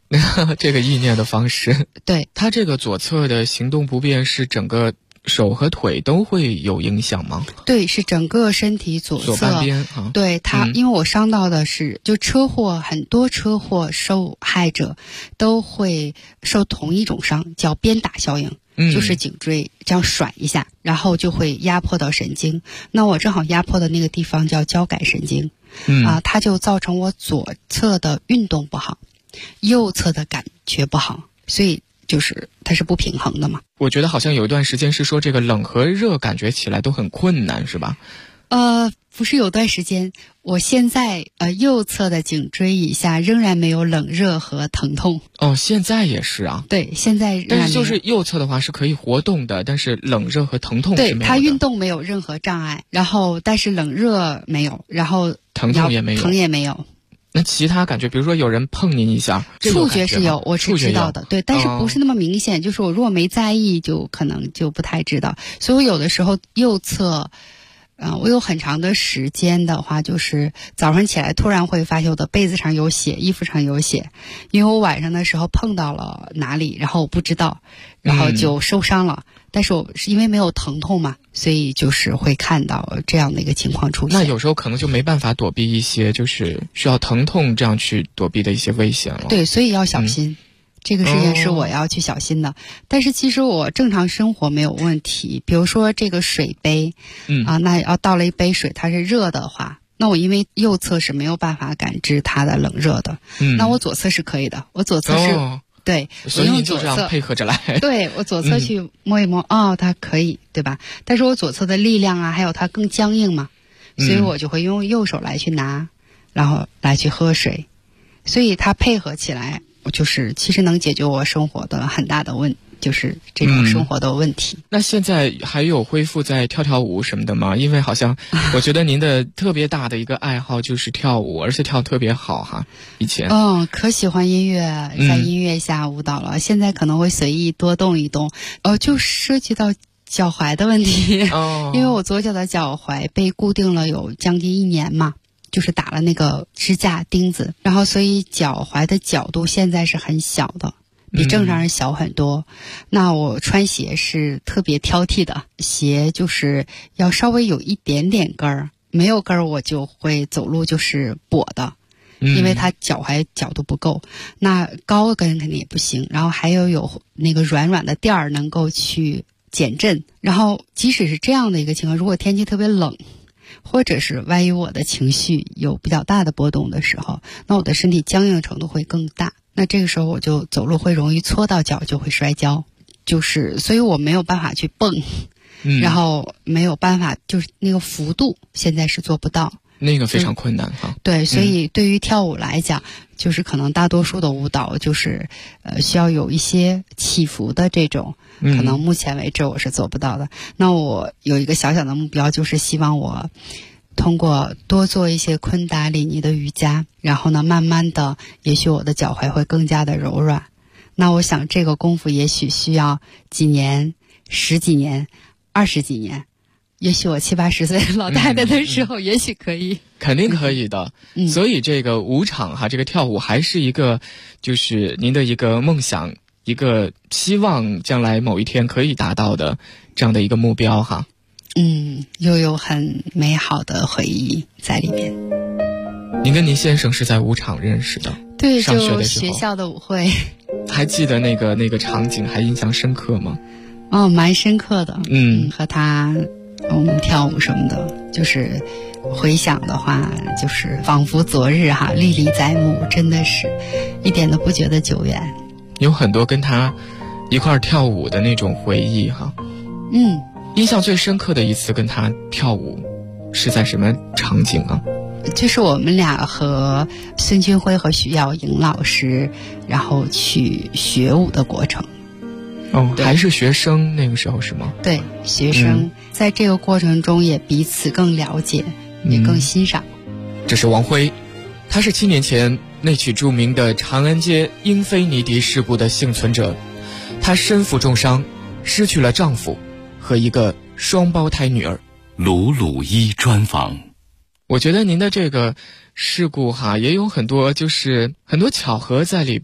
这个意念的方式。 对， 他这个左侧的行动不便是整个手和腿都会有影响吗？ 对，是整个身体左侧半边啊。 对他，因为我伤到的是就车祸，很多车祸受害者都会受同一种伤，叫鞭打效应。就是颈椎这样甩一下，然后就会压迫到神经。那我正好压迫的那个地方叫交感神经，它就造成我左侧的运动不好，右侧的感觉不好，所以就是它是不平衡的嘛。 我觉得好像有一段时间是说这个冷和热感觉起来都很困难，是吧？ 不是有段时间，我现在右侧的颈椎以下仍然没有冷热和疼痛。 哦，现在也是啊。 对，现在仍然没有。 但是就是右侧的话是可以活动的，但是冷热和疼痛是没有的。 对，它运动没有任何障碍，然后但是冷热没有，然后疼痛也没有， 疼也没有。 那其他感觉，比如说有人碰您一下， 触觉是有，我是知道的，对，但是不是那么明显。就是我如果没在意，就可能就不太知道。所以我有的时候右侧。我有很长的时间的话，就是早上起来突然会发现我的被子上有血，衣服上有血，因为我晚上的时候碰到了哪里，然后我不知道，然后就受伤了。但是我是因为没有疼痛嘛，所以就是会看到这样的一个情况出现。 那有时候可能就没办法躲避一些就是需要疼痛这样去躲避的一些危险了。 对，所以要小心。这个事情是我要去小心的，但是其实我正常生活没有问题。比如说这个水杯，那要倒了一杯水，它是热的话，那我因为右侧是没有办法感知它的冷热的，那我左侧是可以的。我左侧是，对， 所以你就这样配合着来。 对，我左侧去摸一摸，它可以，对吧？但是我左侧的力量还有它更僵硬嘛，所以我就会用右手来去拿，然后来去喝水，所以它配合起来。就是其实能解决我生活的很大的就是这种生活的问题。 那现在还有恢复在跳舞什么的吗？因为好像我觉得您的特别大的一个爱好就是跳舞，而且跳特别好哈。以前可喜欢音乐，在音乐下舞蹈了。现在可能会随意多动一动，就涉及到脚踝的问题。因为我左脚的脚踝被固定了有将近1年嘛。就是打了那个支架钉子，然后所以脚踝的角度现在是很小的，比正常人小很多。那我穿鞋是特别挑剔的，鞋就是要稍微有一点点跟儿，没有跟儿我就会走路就是跛的，因为它脚踝角度不够。那高跟肯定也不行，然后还有那个软软的垫儿能够去减震。然后即使是这样的一个情况，如果天气特别冷。或者是万一我的情绪有比较大的波动的时候，那我的身体僵硬程度会更大，那这个时候我就走路会容易搓到脚，就会摔跤，就是所以我没有办法去蹦，然后没有办法就是那个幅度现在是做不到， 那个非常困难哈。 对，所以对于跳舞来讲，就是可能大多数的舞蹈就是需要有一些起伏的这种，可能目前为止我是做不到的。那我有一个小小的目标，就是希望我通过多做一些昆达里尼的瑜伽，然后呢慢慢的也许我的脚踝会更加的柔软。那我想这个功夫也许需要几年、10几年、20几年，也许我70、80岁老太太的时候也许可以。 肯定可以的。所以这个舞场哈，这个跳舞还是一个就是您的一个梦想，一个希望将来某一天可以达到的这样的一个目标哈。 又有很美好的回忆在里面。 您跟您先生是在舞场认识的？ 对， 上学就的时候学校的舞会。 还记得那个场景还印象深刻吗？ 蛮深刻的。和他我们跳舞什么的，就是回想的话，就是仿佛昨日哈，历历在目，真的是一点都不觉得久远。 有很多跟他一块儿跳舞的那种回忆哈。印象最深刻的一次跟他跳舞是在什么场景啊？ 就是我们俩和孙军辉和许耀莹老师，然后去学舞的过程。 还是学生那个时候是吗？ 对，学生在这个过程中也彼此更了解，也更欣赏。 这是王辉，他是7年前那起著名的长安街英菲尼迪事故的幸存者，他身负重伤，失去了丈夫和一个双胞胎女儿。 鲁鲁一专访。 我觉得您的这个事故哈，也有很多就是很多巧合在里边。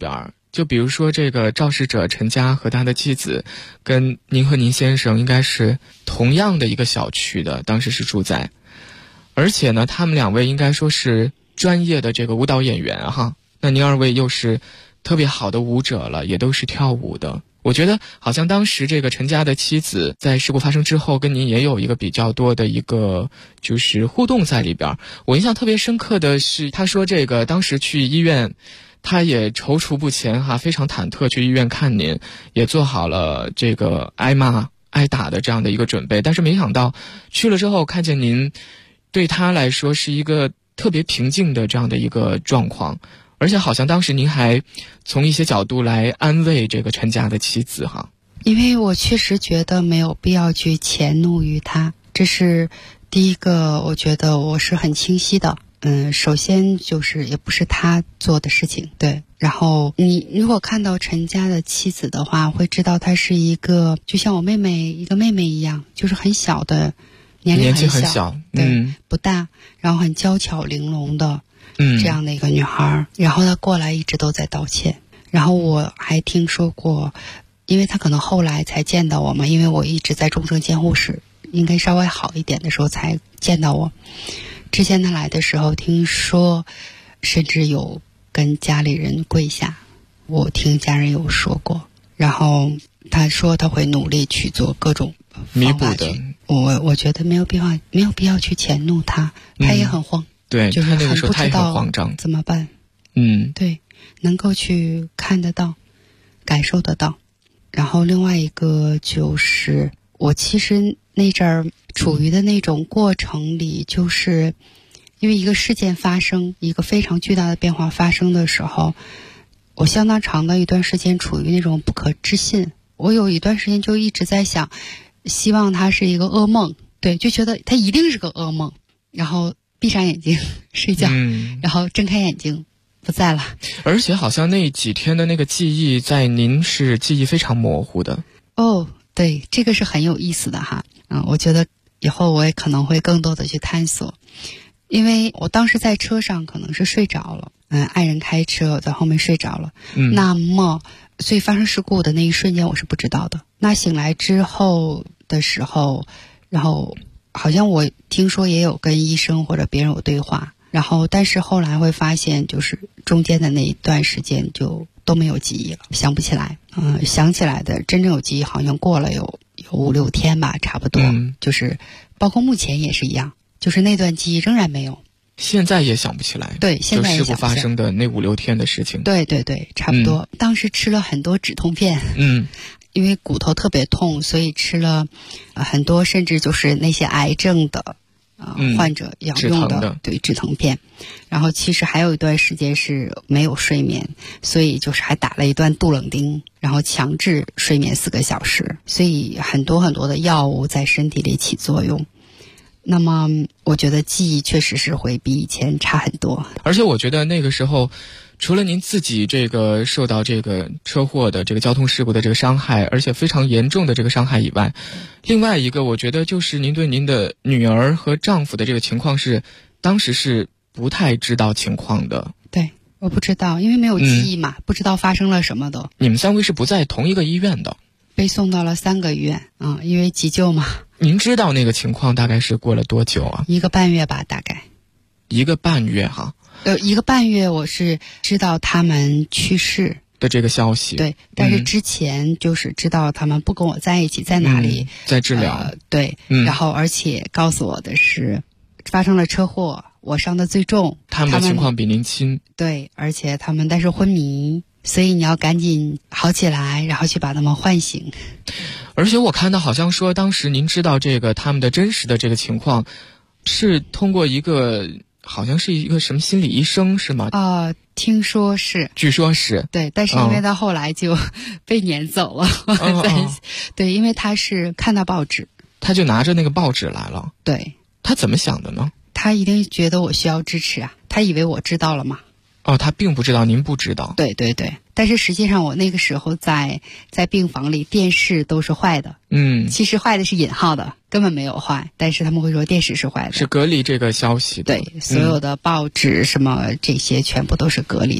就比如说这个肇事者陈家和他的妻子，跟您和您先生应该是同样的一个小区的，当时是住在，而且呢，他们两位应该说是专业的这个舞蹈演员哈。那您二位又是特别好的舞者了，也都是跳舞的。我觉得好像当时这个陈家的妻子在事故发生之后跟您也有一个比较多的一个就是互动在里边。我印象特别深刻的是，他说这个当时去医院他也踌躇不前哈，非常忐忑去医院看您，也做好了这个挨骂挨打的这样的一个准备，但是没想到去了之后看见您对他来说是一个特别平静的这样的一个状况，而且好像当时您还从一些角度来安慰这个陈家的妻子哈。 因为我确实觉得没有必要去迁怒于他，这是第一个，我觉得我是很清晰的。首先就是也不是他做的事情，对。然后你如果看到陈家的妻子的话，会知道她是一个就像我一个妹妹一样，就是很小的年龄很小，对，不大，然后很娇巧玲珑的这样的一个女孩。然后她过来一直都在道歉。然后我还听说过，因为她可能后来才见到我嘛，因为我一直在重症监护室，应该稍微好一点的时候才见到我。之前他来的时候，听说甚至有跟家里人跪下，我听家人有说过。然后他说他会努力去做各种弥补的。 我觉得没有必要去迁怒他，他也很慌， 对， 就是那个时候他也很慌张， 怎么办？对，能够去看得到，感受得到。然后另外一个就是我其实那阵儿处于的那种过程里，就是因为一个事件发生，一个非常巨大的变化发生的时候，我相当长的一段时间处于那种不可置信。我有一段时间就一直在想，希望它是一个噩梦，对，就觉得它一定是个噩梦，然后闭上眼睛睡觉，然后睁开眼睛不在了。 而且好像那几天的那个记忆在您是记忆非常模糊的。 对，这个是很有意思的哈。我觉得以后我也可能会更多的去探索，因为我当时在车上可能是睡着了，爱人开车，我在后面睡着了。那么所以发生事故的那一瞬间我是不知道的。那醒来之后的时候，然后好像我听说也有跟医生或者别人有对话，然后但是后来会发现就是中间的那一段时间就都没有记忆了，想不起来。想起来的真正有记忆好像过了有5-6天吧，差不多。就是包括目前也是一样，就是那段记忆仍然没有， 现在也想不起来。 对，现在也想不起来。 就事故发生的那5-6天的事情。 对，差不多。当时吃了很多止痛片，因为骨头特别痛，所以吃了很多，甚至就是那些癌症的患者要用的对止疼片。然后其实还有一段时间是没有睡眠，所以就是还打了一段杜冷丁，然后强制睡眠4个小时，所以很多很多的药物在身体里起作用。那么我觉得记忆确实是会比以前差很多。 而且我觉得那个时候除了您自己这个受到这个车祸的这个交通事故的这个伤害，而且非常严重的这个伤害以外，另外一个我觉得就是您对您的女儿和丈夫的这个情况是当时是不太知道情况的。 对，我不知道，因为没有记忆嘛，不知道发生了什么的。 你们3位是不在同一个医院的， 被送到了3个医院因为急救嘛。 您知道那个情况大概是过了多久啊 ？1个半月吧，大概。 1个半月哈 ？1个半月我是知道他们去世的这个消息。 对，但是之前就是知道他们不跟我在一起，在哪里， 在治疗。 对，然后而且告诉我的是发生了车祸，我伤得最重， 他们的情况比您轻。 对，而且他们但是昏迷，所以你要赶紧好起来，然后去把他们唤醒。 而且我看到好像说当时您知道这个他们的真实的这个情况是通过一个好像是一个什么心理医生是吗？ 听说是， 据说是。 对，但是因为他后来就被撵走了。对，因为他是看到报纸， 他就拿着那个报纸来了。 对， 他怎么想的呢？ 他一定觉得我需要支持啊，他以为我知道了嘛。 他并不知道，您不知道。 对，但是实际上我那个时候在病房里，电视都是坏的。其实坏的是引号的，根本没有坏，但是他们会说电视是坏的， 是隔离这个消息的。 对，所有的报纸什么这些全部都是隔离的。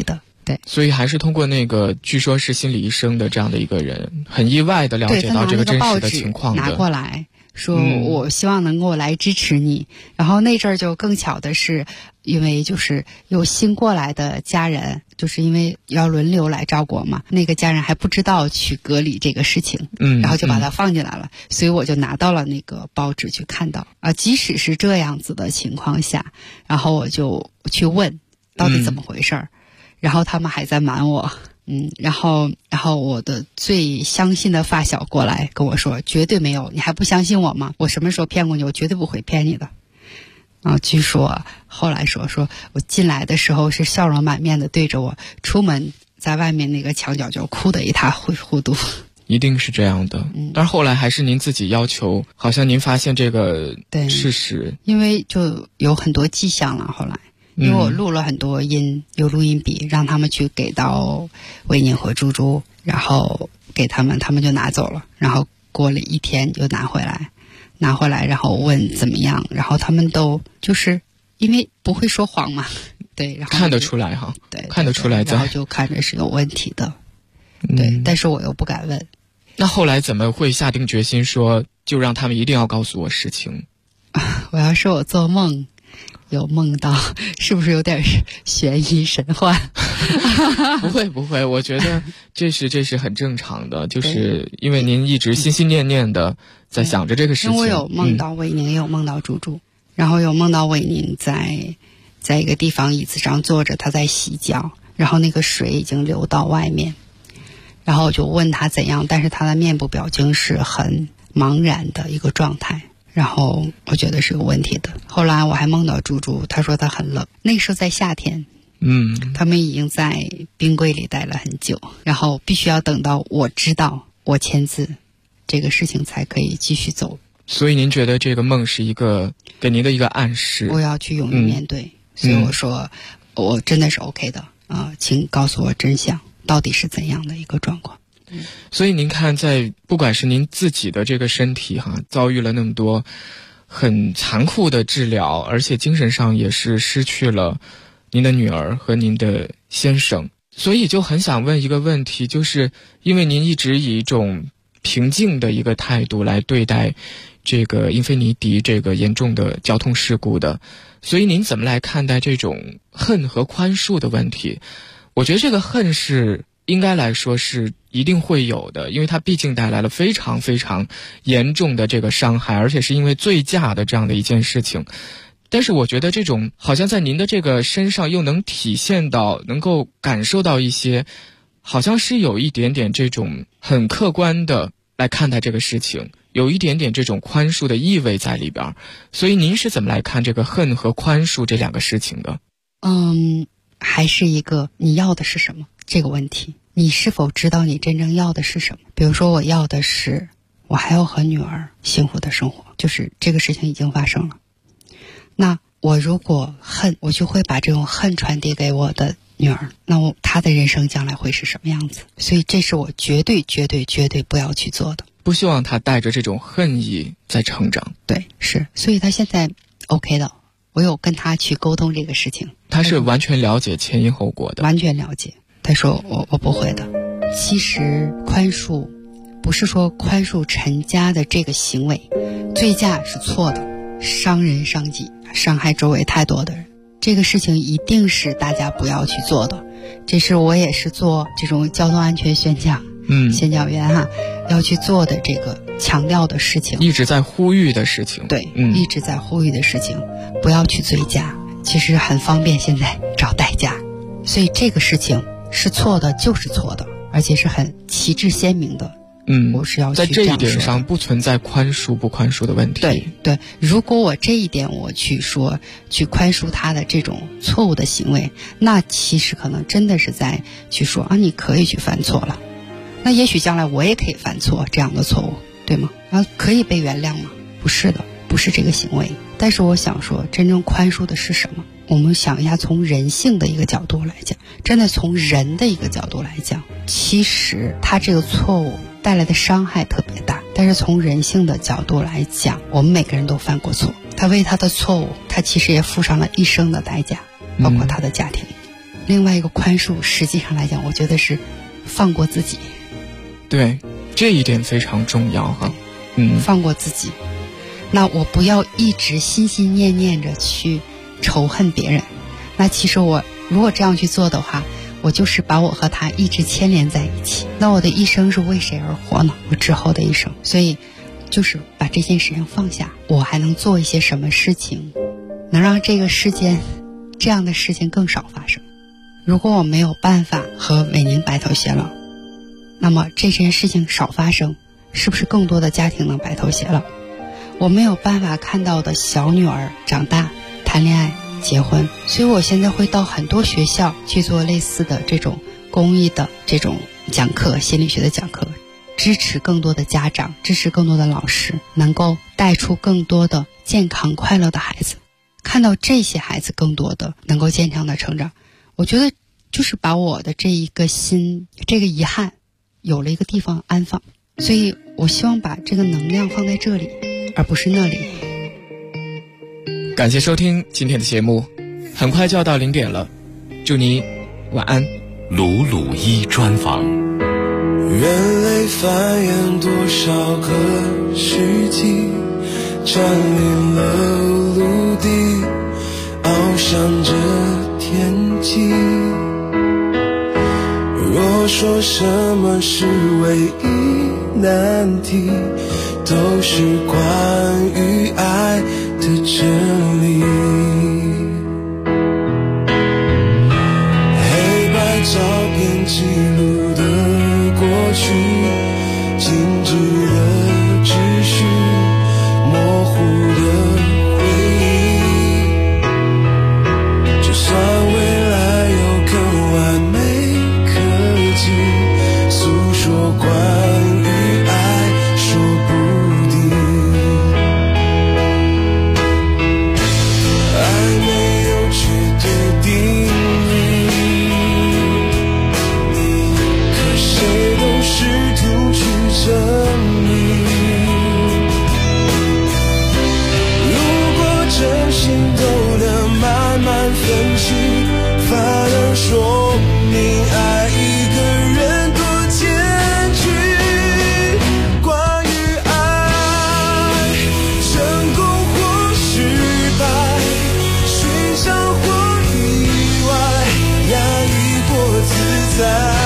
对， 所以还是通过那个据说是心理医生的这样的一个人，很意外的了解到这个真实的情况的。 拿过来说我希望能够来支持你，然后那阵儿就更巧的是，因为就是有新过来的家人，就是因为要轮流来照顾嘛，那个家人还不知道去隔离这个事情，然后就把它放进来了，所以我就拿到了那个报纸去看到即使是这样子的情况下，然后我就去问到底怎么回事儿，然后他们还在瞒我。然后我的最相信的发小过来跟我说，绝对没有，你还不相信我吗？我什么时候骗过你？我绝对不会骗你的。据说后来说我进来的时候是笑容满面的对着我，出门在外面那个墙角就哭得一塌糊涂。 一定是这样的。但是后来还是您自己要求，好像您发现这个事实， 因为就有很多迹象了。后来因为我录了很多音，有录音笔，让他们去给到维宁和猪猪，然后给他们就拿走了，然后过了1天就拿回来，然后问怎么样，然后他们都就是因为不会说谎嘛，对，然后看得出来哈， 对， 看得出来， 然后就看着是有问题的，对，但是我又不敢问。 那后来怎么会下定决心说就让他们一定要告诉我实情？ 我要说我做梦有梦到，是不是有点悬疑神幻？ 不会，我觉得这是很正常的，就是因为您一直心心念念的在想着这个事情。 因为我有梦到维宁，也有梦到猪猪，然后有梦到维宁在一个地方椅子上坐着，他在洗脚，然后那个水已经流到外面，然后我就问他怎样，但是他的面部表情是很茫然的一个状态。然后我觉得是有问题的。后来我还梦到猪猪，他说他很冷，那时候在夏天，他们已经在冰柜里待了很久，然后必须要等到我知道我签字，这个事情才可以继续走。 所以您觉得这个梦是一个给您的一个暗示？ 我要去勇于面对，所以我说我真的是 OK 的请告诉我真相，到底是怎样的一个状况。 所以您看，在不管是您自己的这个身体遭遇了那么多很残酷的治疗，而且精神上也是失去了您的女儿和您的先生，所以就很想问一个问题，就是因为您一直以一种平静的一个态度来对待这个英菲尼迪这个严重的交通事故的，所以您怎么来看待这种恨和宽恕的问题？我觉得这个恨是应该来说是一定会有的，因为它毕竟带来了非常非常严重的这个伤害，而且是因为醉驾的这样的一件事情。但是我觉得这种好像在您的这个身上又能体现到，能够感受到一些好像是有一点点这种很客观的来看待这个事情，有一点点这种宽恕的意味在里边。所以您是怎么来看这个恨和宽恕这两个事情的？ 还是一个你要的是什么这个问题，你是否知道你真正要的是什么？比如说我要的是我还要和女儿幸福的生活，就是这个事情已经发生了，那我如果恨，我就会把这种恨传递给我的女儿，那她的人生将来会是什么样子？所以这是我绝对不要去做的， 不希望她带着这种恨意在成长。 对，是，所以她现在 OK 的，我有跟她去沟通这个事情， 她是完全了解前因后果的， 完全了解。她说我不会的。其实宽恕不是说宽恕陈家的这个行为，醉驾是错的，伤人伤己，伤害周围太多的人，这个事情一定是大家不要去做的。这是我也是做这种交通安全宣讲宣讲员要去做的这个强调的事情， 一直在呼吁的事情。 对，一直在呼吁的事情，不要去醉驾，其实很方便现在找代驾，所以这个事情是错的就是错的，而且是很旗帜鲜明的。我是要去在这一点上不存在宽恕不宽恕的问题。 对，如果我这一点我去说去宽恕他的这种错误的行为，那其实可能真的是在去说你可以去犯错了，那也许将来我也可以犯错这样的错误，对吗？可以被原谅吗？不是的，不是这个行为。但是我想说，真正宽恕的是什么？我们想一下，从人性的一个角度来讲，真的从人的一个角度来讲，其实他这个错误带来的伤害特别大，但是从人性的角度来讲，我们每个人都犯过错，他为他的错误，他其实也付上了一生的代价，包括他的家庭。 另外一个宽恕，实际上来讲，我觉得是放过自己。 对，这一点非常重要哈。 放过自己。那我不要一直心心念念着去仇恨别人。那其实我如果这样去做的话，我就是把我和他一直牵连在一起。那我的一生是为谁而活呢？我之后的一生。所以就是把这件事情放下，我还能做一些什么事情能让这个世间这样的事情更少发生。如果我没有办法和伟宁白头偕老，那么这件事情少发生，是不是更多的家庭能白头偕老？我没有办法看到的小女儿长大谈恋爱结婚，所以我现在会到很多学校去做类似的这种公益的这种讲课，心理学的讲课，支持更多的家长，支持更多的老师，能够带出更多的健康快乐的孩子，看到这些孩子更多的能够健康的成长。我觉得就是把我的这一个心，这个遗憾有了一个地方安放，所以我希望把这个能量放在这里，而不是那里。 感谢收听今天的节目，很快就要到0点了，祝你晚安。 鲁鲁一专访。 人类繁衍多少个世纪，占领了陆地，翱翔着天际。若说什么是唯一难题，都是关于爱的真理。黑白照片记录的过去，静止的秩序，模糊的回忆。就算未来有更完美科技，诉说关于爱说不定。爱没有绝对定律，可谁都试图去证明。如果真心都能慢慢分析，反而说明爱一个人多艰巨。关于爱，成功或失败，寻常或意外，压抑或自在。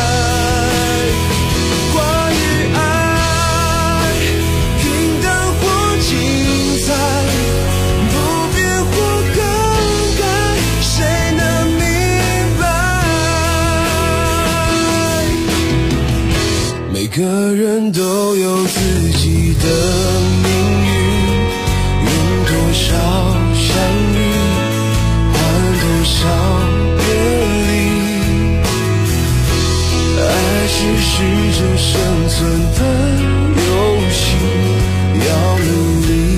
关于爱，平淡或精彩，不变或更改，谁能明白？每个人都有自己的命运，用多少相遇换多少别离。爱是适者生存的游戏，要努力